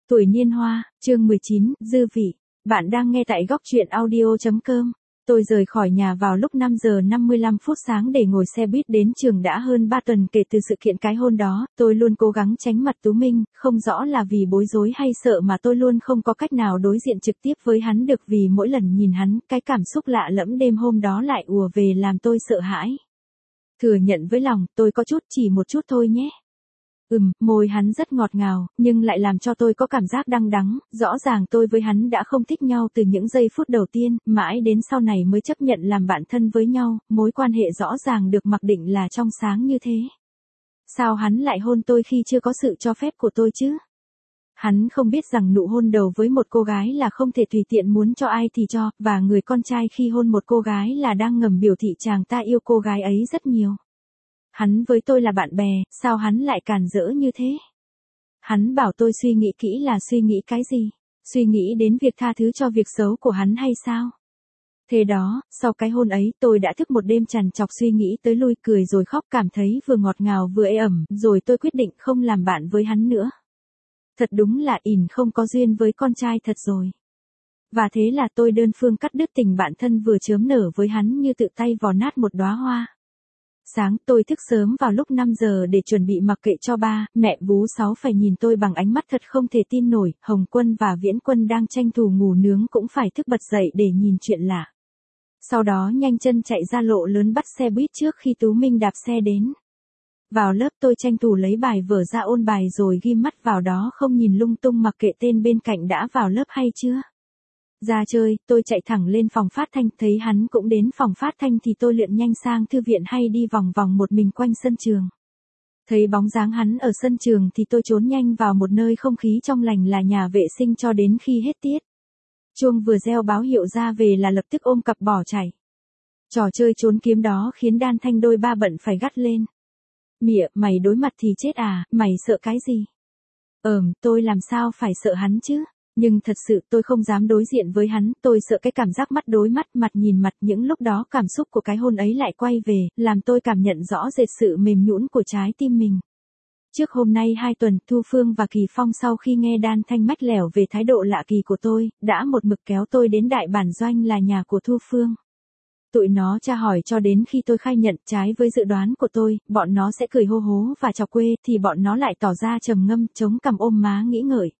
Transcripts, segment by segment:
Tuổi niên hoa, chương 19, dư vị. Bạn đang nghe tại góc truyện audio.com. Tôi rời khỏi nhà vào lúc 5 giờ 55 phút sáng để ngồi xe buýt đến trường đã hơn 3 tuần kể từ sự kiện cái hôn đó. Tôi luôn cố gắng tránh mặt Tú Minh, không rõ là vì bối rối hay sợ mà tôi luôn không có cách nào đối diện trực tiếp với hắn được vì mỗi lần nhìn hắn, cái cảm xúc lạ lẫm đêm hôm đó lại ùa về làm tôi sợ hãi. Thừa nhận với lòng, tôi có chút, chỉ một chút thôi nhé. Môi hắn rất ngọt ngào, nhưng lại làm cho tôi có cảm giác đắng đắng, rõ ràng tôi với hắn đã không thích nhau từ những giây phút đầu tiên, mãi đến sau này mới chấp nhận làm bạn thân với nhau, mối quan hệ rõ ràng được mặc định là trong sáng như thế. Sao hắn lại hôn tôi khi chưa có sự cho phép của tôi chứ? Hắn không biết rằng nụ hôn đầu với một cô gái là không thể tùy tiện muốn cho ai thì cho, và người con trai khi hôn một cô gái là đang ngầm biểu thị chàng ta yêu cô gái ấy rất nhiều. Hắn với tôi là bạn bè, sao hắn lại càn rỡ như thế? Hắn bảo tôi suy nghĩ kỹ là suy nghĩ cái gì? Suy nghĩ đến việc tha thứ cho việc xấu của hắn hay sao? Thế đó, sau cái hôn ấy tôi đã thức một đêm trằn trọc suy nghĩ tới lui cười rồi khóc cảm thấy vừa ngọt ngào vừa ê ẩm, rồi tôi quyết định không làm bạn với hắn nữa. Thật đúng là không có duyên với con trai thật rồi. Và thế là tôi đơn phương cắt đứt tình bạn thân vừa chớm nở với hắn như tự tay vò nát một đóa hoa. Sáng tôi thức sớm vào lúc 5 giờ để chuẩn bị mặc kệ cho ba, mẹ Vú Sáu phải nhìn tôi bằng ánh mắt thật không thể tin nổi, Hồng Quân và Viễn Quân đang tranh thủ ngủ nướng cũng phải thức bật dậy để nhìn chuyện lạ. Sau đó nhanh chân chạy ra lộ lớn bắt xe buýt trước khi Tú Minh đạp xe đến. Vào lớp tôi tranh thủ lấy bài vở ra ôn bài rồi ghim mắt vào đó không nhìn lung tung mặc kệ tên bên cạnh đã vào lớp hay chưa. Ra chơi, tôi chạy thẳng lên phòng phát thanh, thấy hắn cũng đến phòng phát thanh thì tôi lượn nhanh sang thư viện hay đi vòng vòng một mình quanh sân trường. Thấy bóng dáng hắn ở sân trường thì tôi trốn nhanh vào một nơi không khí trong lành là nhà vệ sinh cho đến khi hết tiết. Chuông vừa reo báo hiệu ra về là lập tức ôm cặp bỏ chạy. Trò chơi trốn kiếm đó khiến Đan Thanh đôi ba bận phải gắt lên. Mịa, mày đối mặt thì chết à, mày sợ cái gì? Tôi làm sao phải sợ hắn chứ? Nhưng thật sự tôi không dám đối diện với hắn, tôi sợ cái cảm giác mắt đối mắt, mặt nhìn mặt, những lúc đó cảm xúc của cái hôn ấy lại quay về, làm tôi cảm nhận rõ rệt sự mềm nhũn của trái tim mình. Trước hôm nay 2 tuần, Thu Phương và Kỳ Phong sau khi nghe Đan Thanh mách lẻo về thái độ lạ kỳ của tôi, đã một mực kéo tôi đến đại bản doanh là nhà của Thu Phương. Tụi nó tra hỏi cho đến khi tôi khai nhận trái với dự đoán của tôi, bọn nó sẽ cười hô hố và chọc quê thì bọn nó lại tỏ ra trầm ngâm, chống cằm ôm má nghĩ ngợi.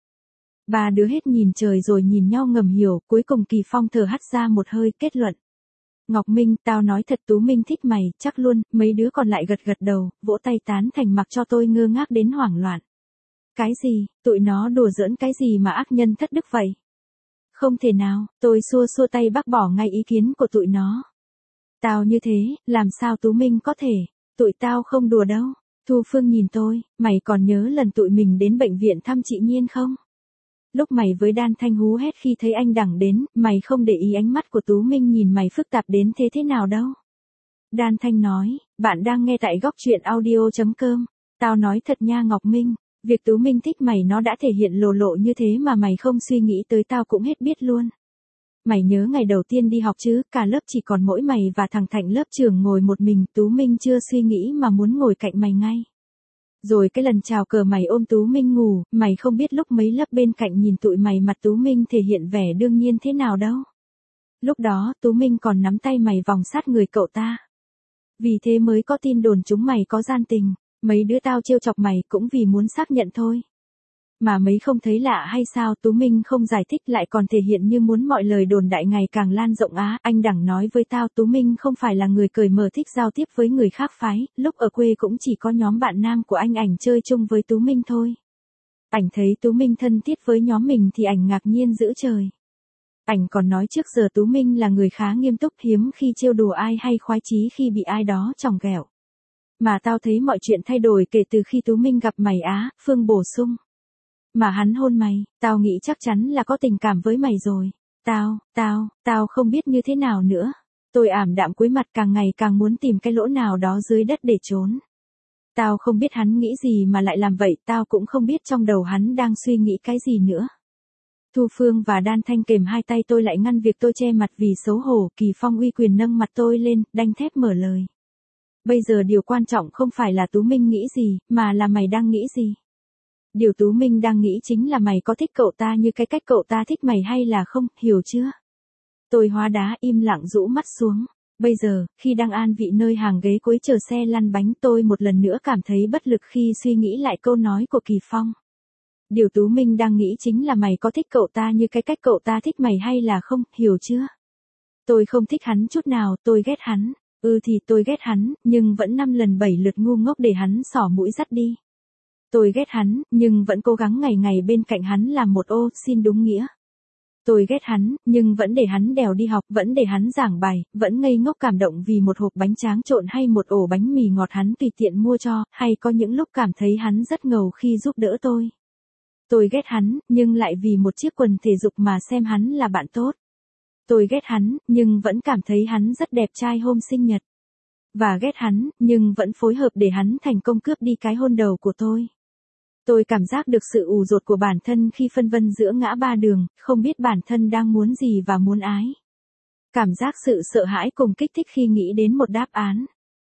Ba đứa hết nhìn trời rồi nhìn nhau ngầm hiểu, cuối cùng Kỳ Phong thở hắt ra một hơi kết luận. Ngọc Minh, tao nói thật Tú Minh thích mày, chắc luôn, mấy đứa còn lại gật gật đầu, vỗ tay tán thành mặc cho tôi ngơ ngác đến hoảng loạn. Cái gì, tụi nó đùa giỡn cái gì mà ác nhân thất đức vậy? Không thể nào, tôi xua xua tay bác bỏ ngay ý kiến của tụi nó. Tao như thế, làm sao Tú Minh có thể, tụi tao không đùa đâu. Thu Phương nhìn tôi, mày còn nhớ lần tụi mình đến bệnh viện thăm chị Nhiên không? Lúc mày với Đan Thanh hú hét khi thấy anh Đẳng đến, mày không để ý ánh mắt của Tú Minh nhìn mày phức tạp đến thế nào đâu. Đan Thanh nói, bạn đang nghe tại góc truyện audio.com. Tao nói thật nha Ngọc Minh, việc Tú Minh thích mày nó đã thể hiện lộ lộ như thế mà mày không suy nghĩ tới tao cũng hết biết luôn. Mày nhớ ngày đầu tiên đi học chứ, cả lớp chỉ còn mỗi mày và thằng Thạnh lớp trưởng ngồi một mình, Tú Minh chưa suy nghĩ mà muốn ngồi cạnh mày ngay. Rồi cái lần chào cờ mày ôm Tú Minh ngủ, mày không biết lúc mấy lớp bên cạnh nhìn tụi mày mặt Tú Minh thể hiện vẻ đương nhiên thế nào đâu. Lúc đó Tú Minh còn nắm tay mày vòng sát người cậu ta. Vì thế mới có tin đồn chúng mày có gian tình, mấy đứa tao trêu chọc mày cũng vì muốn xác nhận thôi. Mà mấy không thấy lạ hay sao? Tú Minh không giải thích lại còn thể hiện như muốn mọi lời đồn đại ngày càng lan rộng á. Anh Đẳng nói với tao Tú Minh không phải là người cởi mở thích giao tiếp với người khác phái, lúc ở quê cũng chỉ có nhóm bạn nam của anh Ảnh chơi chung với Tú Minh thôi. Ảnh thấy Tú Minh thân thiết với nhóm mình thì Ảnh ngạc nhiên dữ trời. Ảnh còn nói trước giờ Tú Minh là người khá nghiêm túc, hiếm khi trêu đùa ai hay khoái chí khi bị ai đó chọc ghẹo. Mà tao thấy mọi chuyện thay đổi kể từ khi Tú Minh gặp mày á. Phương bổ sung. Mà hắn hôn mày, tao nghĩ chắc chắn là có tình cảm với mày rồi. Tao không biết như thế nào nữa. Tôi ảm đạm cúi mặt càng ngày càng muốn tìm cái lỗ nào đó dưới đất để trốn. Tao không biết hắn nghĩ gì mà lại làm vậy, tao cũng không biết trong đầu hắn đang suy nghĩ cái gì nữa. Thu Phương và Đan Thanh kềm hai tay tôi lại ngăn việc tôi che mặt vì xấu hổ, Kỳ Phong uy quyền nâng mặt tôi lên, đanh thép mở lời. Bây giờ điều quan trọng không phải là Tú Minh nghĩ gì, mà là mày đang nghĩ gì. Điều Tú Minh đang nghĩ chính là mày có thích cậu ta như cái cách cậu ta thích mày hay là không, hiểu chưa? Tôi hóa đá im lặng rũ mắt xuống. Bây giờ, khi đang an vị nơi hàng ghế cuối chờ xe lăn bánh, tôi một lần nữa cảm thấy bất lực khi suy nghĩ lại câu nói của Kỳ Phong. Điều Tú Minh đang nghĩ chính là mày có thích cậu ta như cái cách cậu ta thích mày hay là không, hiểu chưa? Tôi không thích hắn chút nào, tôi ghét hắn. Thì tôi ghét hắn, nhưng vẫn 5 lần 7 lượt ngu ngốc để hắn xỏ mũi dắt đi. Tôi ghét hắn, nhưng vẫn cố gắng ngày ngày bên cạnh hắn làm một ô, xin đúng nghĩa. Tôi ghét hắn, nhưng vẫn để hắn đèo đi học, vẫn để hắn giảng bài, vẫn ngây ngốc cảm động vì một hộp bánh tráng trộn hay một ổ bánh mì ngọt hắn tùy tiện mua cho, hay có những lúc cảm thấy hắn rất ngầu khi giúp đỡ tôi. Tôi ghét hắn, nhưng lại vì một chiếc quần thể dục mà xem hắn là bạn tốt. Tôi ghét hắn, nhưng vẫn cảm thấy hắn rất đẹp trai hôm sinh nhật. Và ghét hắn, nhưng vẫn phối hợp để hắn thành công cướp đi cái hôn đầu của tôi. Tôi cảm giác được sự ù dột của bản thân khi phân vân giữa ngã ba đường, không biết bản thân đang muốn gì và muốn ái. Cảm giác sự sợ hãi cùng kích thích khi nghĩ đến một đáp án.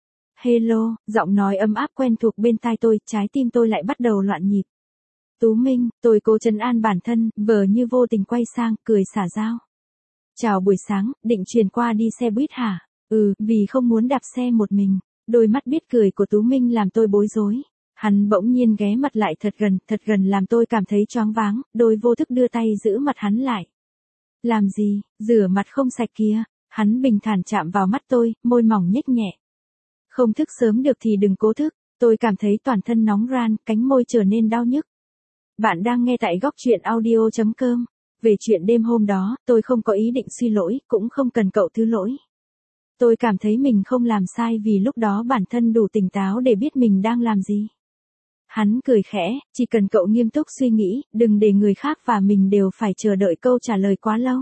Hello, giọng nói ấm áp quen thuộc bên tai tôi, trái tim tôi lại bắt đầu loạn nhịp. Tú Minh, tôi cố trấn an bản thân, vờ như vô tình quay sang, cười xả dao. Chào buổi sáng, định truyền qua đi xe buýt hả? Vì không muốn đạp xe một mình. Đôi mắt biết cười của Tú Minh làm tôi bối rối. Hắn bỗng nhiên ghé mặt lại thật gần làm tôi cảm thấy choáng váng, đôi vô thức đưa tay giữ mặt hắn lại. Làm gì, rửa mặt không sạch kìa. Hắn bình thản chạm vào mắt tôi, môi mỏng nhếch nhẹ. Không thức sớm được thì đừng cố thức. Tôi cảm thấy toàn thân nóng ran, cánh môi trở nên đau nhức. Bạn đang nghe tại góc truyện audio.com. Về chuyện đêm hôm đó, tôi không có ý định suy lỗi, cũng không cần cậu thứ lỗi. Tôi cảm thấy mình không làm sai vì lúc đó bản thân đủ tỉnh táo để biết mình đang làm gì. Hắn cười khẽ, chỉ cần cậu nghiêm túc suy nghĩ, đừng để người khác và mình đều phải chờ đợi câu trả lời quá lâu.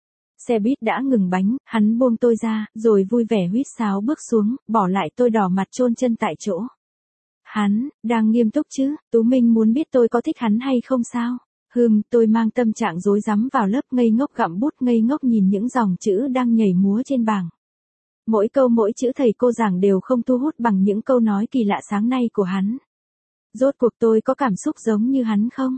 Xe buýt đã ngừng bánh, hắn buông tôi ra, rồi vui vẻ huýt sáo bước xuống, bỏ lại tôi đỏ mặt chôn chân tại chỗ. Hắn, đang nghiêm túc chứ, Tú Minh muốn biết tôi có thích hắn hay không sao? Tôi mang tâm trạng rối rắm vào lớp ngây ngốc gặm bút ngây ngốc nhìn những dòng chữ đang nhảy múa trên bảng. Mỗi câu mỗi chữ thầy cô giảng đều không thu hút bằng những câu nói kỳ lạ sáng nay của hắn. Rốt cuộc tôi có cảm xúc giống như hắn không?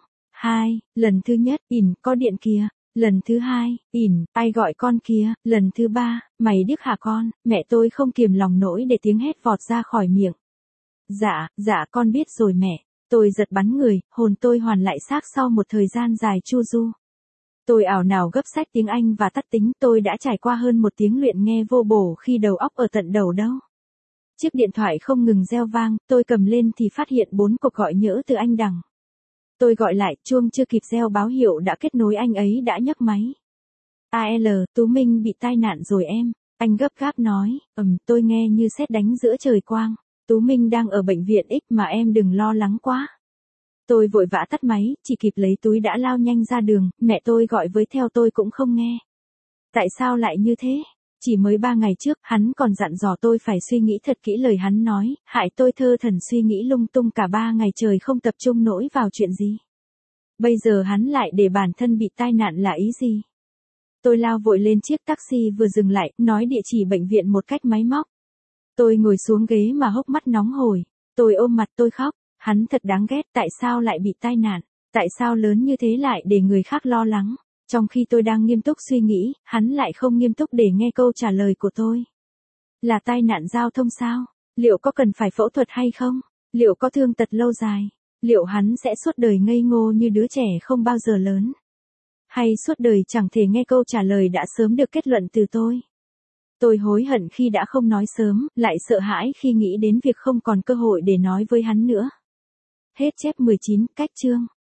Lần thứ nhất, có điện kìa. Lần thứ hai, ai gọi con kìa. Lần thứ ba, mày điếc hả con? Mẹ tôi không kiềm lòng nổi để tiếng hét vọt ra khỏi miệng. Dạ con biết rồi mẹ. Tôi giật bắn người, hồn tôi hoàn lại xác sau một thời gian dài chu du. Tôi ảo nào gấp sách tiếng Anh và tắt tính, tôi đã trải qua hơn một tiếng luyện nghe vô bổ khi đầu óc ở tận đầu đâu. Chiếc điện thoại không ngừng reo vang, tôi cầm lên thì phát hiện 4 cuộc gọi nhỡ từ anh Đằng. Tôi gọi lại, chuông chưa kịp reo báo hiệu đã kết nối anh ấy đã nhấc máy. Tú Minh bị tai nạn rồi em. Anh gấp gáp nói, tôi nghe như sét đánh giữa trời quang. Tú Minh đang ở bệnh viện X mà em đừng lo lắng quá. Tôi vội vã tắt máy, chỉ kịp lấy túi đã lao nhanh ra đường, mẹ tôi gọi với theo tôi cũng không nghe. Tại sao lại như thế? Chỉ mới 3 ngày trước, hắn còn dặn dò tôi phải suy nghĩ thật kỹ lời hắn nói, hại tôi thơ thần suy nghĩ lung tung cả 3 ngày trời không tập trung nổi vào chuyện gì. Bây giờ hắn lại để bản thân bị tai nạn là ý gì? Tôi lao vội lên chiếc taxi vừa dừng lại, nói địa chỉ bệnh viện một cách máy móc. Tôi ngồi xuống ghế mà hốc mắt nóng hổi. Tôi ôm mặt tôi khóc. Hắn thật đáng ghét, tại sao lại bị tai nạn? Tại sao lớn như thế lại để người khác lo lắng? Trong khi tôi đang nghiêm túc suy nghĩ, hắn lại không nghiêm túc để nghe câu trả lời của tôi. Là tai nạn giao thông sao? Liệu có cần phải phẫu thuật hay không? Liệu có thương tật lâu dài? Liệu hắn sẽ suốt đời ngây ngô như đứa trẻ không bao giờ lớn? Hay suốt đời chẳng thể nghe câu trả lời đã sớm được kết luận từ tôi? Tôi hối hận khi đã không nói sớm, lại sợ hãi khi nghĩ đến việc không còn cơ hội để nói với hắn nữa. Hết chép 19, cách chương.